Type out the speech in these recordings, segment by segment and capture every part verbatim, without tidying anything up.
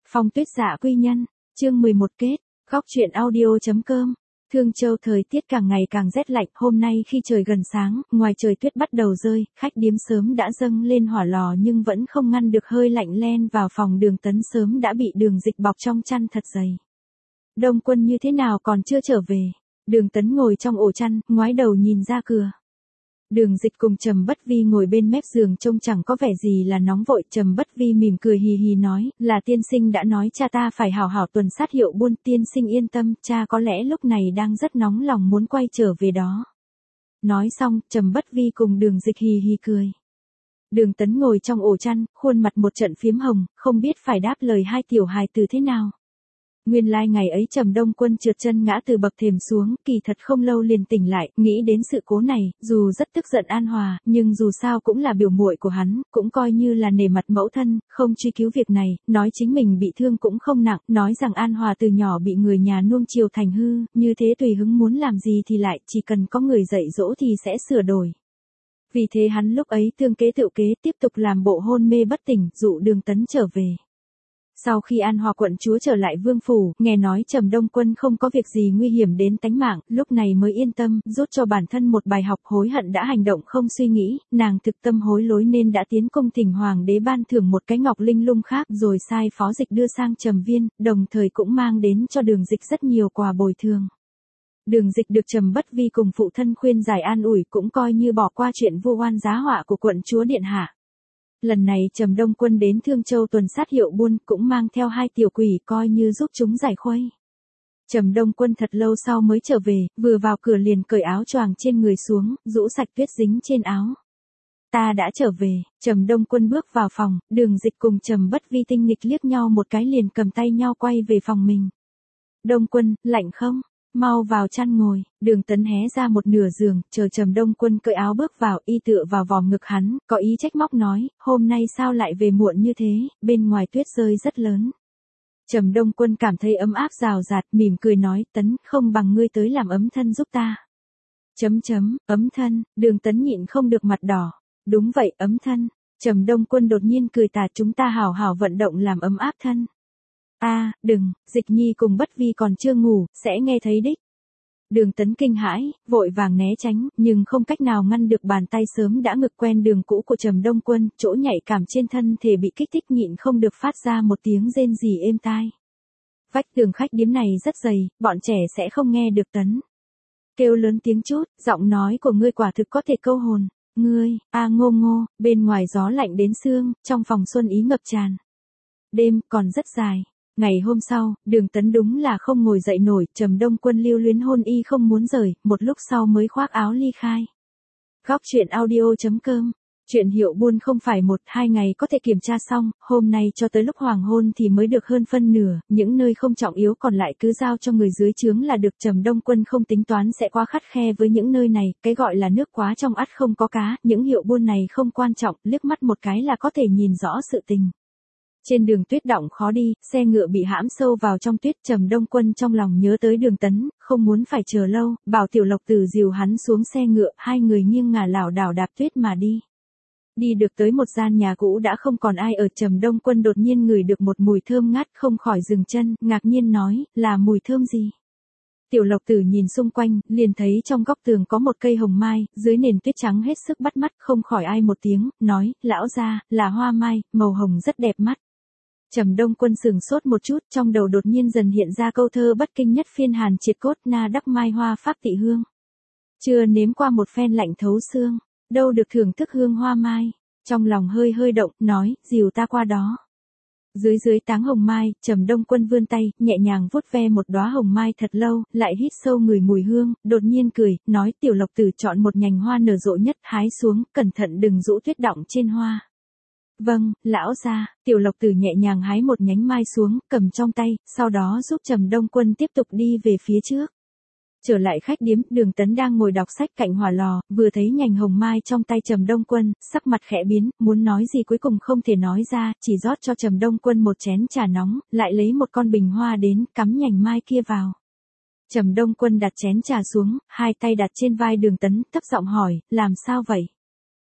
Phong Tuyết Dạ Quy Nhân, chương mười một kết, góc truyện audio.com. Thương Châu thời tiết càng ngày càng rét lạnh, hôm nay khi trời gần sáng, ngoài trời tuyết bắt đầu rơi, khách điếm sớm đã dâng lên hỏa lò nhưng vẫn không ngăn được hơi lạnh len vào phòng. Đường Tấn sớm đã bị Đường Dịch bọc trong chăn thật dày. Đông Quân như thế nào còn chưa trở về? Đường Tấn ngồi trong ổ chăn, ngoái đầu nhìn ra cửa. Đường Dịch cùng Trầm Bất Vi ngồi bên mép giường trông chẳng có vẻ gì là nóng vội. Trầm Bất Vi mỉm cười hì hì nói, là tiên sinh đã nói cha ta phải hảo hảo tuần sát Hiệu Buôn. Tiên sinh yên tâm, cha có lẽ lúc này đang rất nóng lòng muốn quay trở về đó. Nói xong, Trầm Bất Vi cùng Đường Dịch hì hì cười. Đường Tấn ngồi trong ổ chăn, khuôn mặt một trận phiếm hồng, không biết phải đáp lời hai tiểu hài từ thế nào. Nguyên lai like ngày ấy Trầm Đông Quân trượt chân ngã từ bậc thềm xuống, kỳ thật không lâu liền tỉnh lại, nghĩ đến sự cố này, dù rất tức giận An Hòa, nhưng dù sao cũng là biểu muội của hắn, cũng coi như là nể mặt mẫu thân, không truy cứu việc này, nói chính mình bị thương cũng không nặng, nói rằng An Hòa từ nhỏ bị người nhà nuông chiều thành hư, như thế tùy hứng muốn làm gì thì lại, chỉ cần có người dạy dỗ thì sẽ sửa đổi. Vì thế hắn lúc ấy thương kế tự kế, tiếp tục làm bộ hôn mê bất tỉnh, dụ Đường Tấn trở về. Sau khi An Hòa quận chúa trở lại vương phủ, nghe nói Trầm Đông Quân không có việc gì nguy hiểm đến tánh mạng, lúc này mới yên tâm, rút cho bản thân một bài học. Hối hận đã hành động không suy nghĩ, nàng thực tâm hối lỗi nên đã tiến cung thỉnh hoàng đế ban thưởng một cái ngọc linh lung khác, rồi sai Phó Dịch đưa sang Trầm Viên, đồng thời cũng mang đến cho Đường Dịch rất nhiều quà bồi thường. Đường Dịch được Trầm Bất Vi cùng phụ thân khuyên giải an ủi, cũng coi như bỏ qua chuyện vu oan giá họa của quận chúa điện hạ. Lần này Trầm Đông Quân đến Thương Châu tuần sát Hiệu Buôn, cũng mang theo hai tiểu quỷ coi như giúp chúng giải khuây. Trầm Đông Quân thật lâu sau mới trở về, vừa vào cửa liền cởi áo choàng trên người xuống, rũ sạch tuyết dính trên áo. Ta đã trở về. Trầm Đông Quân bước vào phòng, Đường Dịch cùng Trầm Bất Vi tinh nghịch liếc nhau một cái liền cầm tay nhau quay về phòng mình. Đông Quân, lạnh không? Mau vào chăn ngồi. Đường Tấn hé ra một nửa giường, chờ Trầm Đông Quân cởi áo bước vào, y tựa vào vòng ngực hắn, có ý trách móc nói, hôm nay sao lại về muộn như thế, bên ngoài tuyết rơi rất lớn. Trầm Đông Quân cảm thấy ấm áp rào rạt, mỉm cười nói, Tấn, không bằng ngươi tới làm ấm thân giúp ta. Chấm chấm, ấm thân. Đường Tấn nhịn không được mặt đỏ. Đúng vậy, ấm thân. Trầm Đông Quân đột nhiên cười tà, chúng ta hảo hảo vận động làm ấm áp thân. A, à, đừng, Dịch Nhi cùng Bất Vi còn chưa ngủ, sẽ nghe thấy đích. Đường Tấn kinh hãi, vội vàng né tránh, nhưng không cách nào ngăn được bàn tay sớm đã ngực quen đường cũ của Trầm Đông Quân, chỗ nhạy cảm trên thân thể bị kích thích nhịn không được phát ra một tiếng rên rỉ êm tai. Vách tường khách điếm này rất dày, bọn trẻ sẽ không nghe được. Tấn kêu lớn tiếng chút, giọng nói của ngươi quả thực có thể câu hồn. Ngươi, a à, ngô ngô, bên ngoài gió lạnh đến xương, trong phòng xuân ý ngập tràn. Đêm còn rất dài. Ngày hôm sau, Đường Tấn đúng là không ngồi dậy nổi, Trầm Đông Quân lưu luyến hôn y không muốn rời, một lúc sau mới khoác áo ly khai. Góc truyện audio.com. Chuyện Hiệu Buôn không phải một, hai ngày có thể kiểm tra xong, hôm nay cho tới lúc hoàng hôn thì mới được hơn phân nửa, những nơi không trọng yếu còn lại cứ giao cho người dưới trướng là được. Trầm Đông Quân không tính toán sẽ quá khắt khe với những nơi này, cái gọi là nước quá trong ắt không có cá, những hiệu buôn này không quan trọng, liếc mắt một cái là có thể nhìn rõ sự tình. Trên đường tuyết đọng khó đi, xe ngựa bị hãm sâu vào trong tuyết. Trầm Đông Quân trong lòng nhớ tới Đường Tấn, không muốn phải chờ lâu, bảo Tiểu Lộc Tử dìu hắn xuống xe ngựa, hai người nghiêng ngả lảo đảo đạp tuyết mà đi. Đi được tới một gian nhà cũ đã không còn ai ở, Trầm Đông Quân đột nhiên ngửi được một mùi thơm ngát, không khỏi dừng chân, ngạc nhiên nói, là mùi thơm gì? Tiểu Lộc Tử nhìn xung quanh, liền thấy trong góc tường có một cây hồng mai, dưới nền tuyết trắng hết sức bắt mắt, không khỏi ai một tiếng, nói, lão gia, là hoa mai, màu hồng rất đẹp mắt. Trầm Đông Quân sừng sốt một chút, trong đầu đột nhiên dần hiện ra câu thơ bất kinh nhất phiên hàn triệt cốt, na đắc mai hoa pháp tị hương. Chưa nếm qua một phen lạnh thấu xương, đâu được thưởng thức hương hoa mai. Trong lòng hơi hơi động, nói, dìu ta qua đó. Dưới dưới táng hồng mai, Trầm Đông Quân vươn tay, nhẹ nhàng vuốt ve một đóa hồng mai thật lâu, lại hít sâu ngửi mùi hương, đột nhiên cười, nói, Tiểu Lộc Tử chọn một nhành hoa nở rộ nhất, hái xuống, cẩn thận đừng rũ tuyết đọng trên hoa. Vâng, lão gia. Tiểu Lộc Tử nhẹ nhàng hái một nhánh mai xuống, cầm trong tay, sau đó giúp Trầm Đông Quân tiếp tục đi về phía trước. Trở lại khách điếm, Đường Tấn đang ngồi đọc sách cạnh hỏa lò, vừa thấy nhành hồng mai trong tay Trầm Đông Quân, sắc mặt khẽ biến, muốn nói gì cuối cùng không thể nói ra, chỉ rót cho Trầm Đông Quân một chén trà nóng, lại lấy một con bình hoa đến, cắm nhành mai kia vào. Trầm Đông Quân đặt chén trà xuống, hai tay đặt trên vai Đường Tấn, thấp giọng hỏi, làm sao vậy?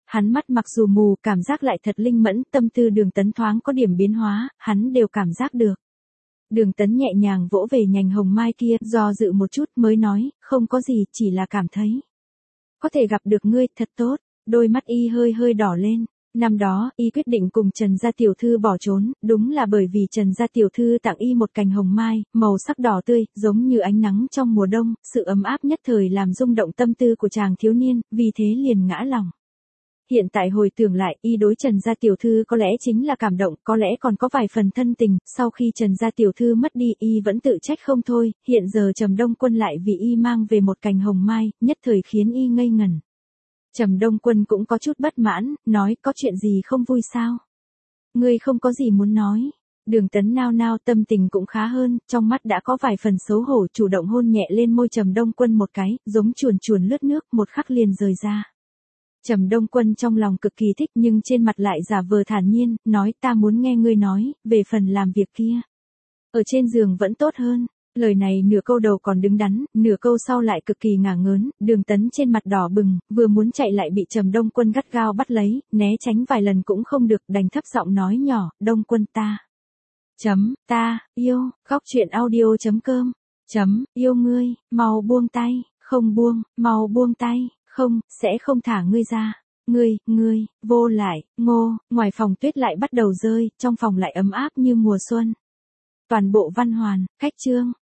Hắn mắt mặc dù mù, cảm giác lại thật linh mẫn, tâm tư Đường Tấn thoáng có điểm biến hóa, hắn đều cảm giác được. Đường Tấn nhẹ nhàng vỗ về nhành hồng mai kia, do dự một chút mới nói, không có gì, chỉ là cảm thấy. Có thể gặp được ngươi, thật tốt, đôi mắt y hơi hơi đỏ lên. Năm đó, y quyết định cùng Trần gia tiểu thư bỏ trốn, đúng là bởi vì Trần gia tiểu thư tặng y một cành hồng mai, màu sắc đỏ tươi, giống như ánh nắng trong mùa đông, sự ấm áp nhất thời làm rung động tâm tư của chàng thiếu niên, vì thế liền ngã lòng. Hiện tại hồi tưởng lại, y đối Trần gia tiểu thư có lẽ chính là cảm động, có lẽ còn có vài phần thân tình, sau khi Trần gia tiểu thư mất đi y vẫn tự trách không thôi, hiện giờ Trầm Đông Quân lại vì y mang về một cành hồng mai, nhất thời khiến y ngây ngẩn. Trầm Đông Quân cũng có chút bất mãn, nói có chuyện gì không vui sao? Ngươi không có gì muốn nói. Đường Tấn nao nao tâm tình cũng khá hơn, trong mắt đã có vài phần xấu hổ, chủ động hôn nhẹ lên môi Trầm Đông Quân một cái, giống chuồn chuồn lướt nước, một khắc liền rời ra. Trầm Đông Quân trong lòng cực kỳ thích nhưng trên mặt lại giả vờ thản nhiên, nói ta muốn nghe ngươi nói, về phần làm việc kia. Ở trên giường vẫn tốt hơn. Lời này nửa câu đầu còn đứng đắn, nửa câu sau lại cực kỳ ngả ngớn, Đường Tấn trên mặt đỏ bừng, vừa muốn chạy lại bị Trầm Đông Quân gắt gao bắt lấy, né tránh vài lần cũng không được, đành thấp giọng nói nhỏ, Đông Quân ta. Chấm, ta, yêu, khóc chuyện audio chấm com. Chấm, yêu ngươi, mau buông tay, không buông, mau buông tay, không, sẽ không thả ngươi ra. Ngươi, ngươi, vô lại, ngô, ngoài phòng tuyết lại bắt đầu rơi, trong phòng lại ấm áp như mùa xuân. Toàn bộ văn hoàn, khách chương.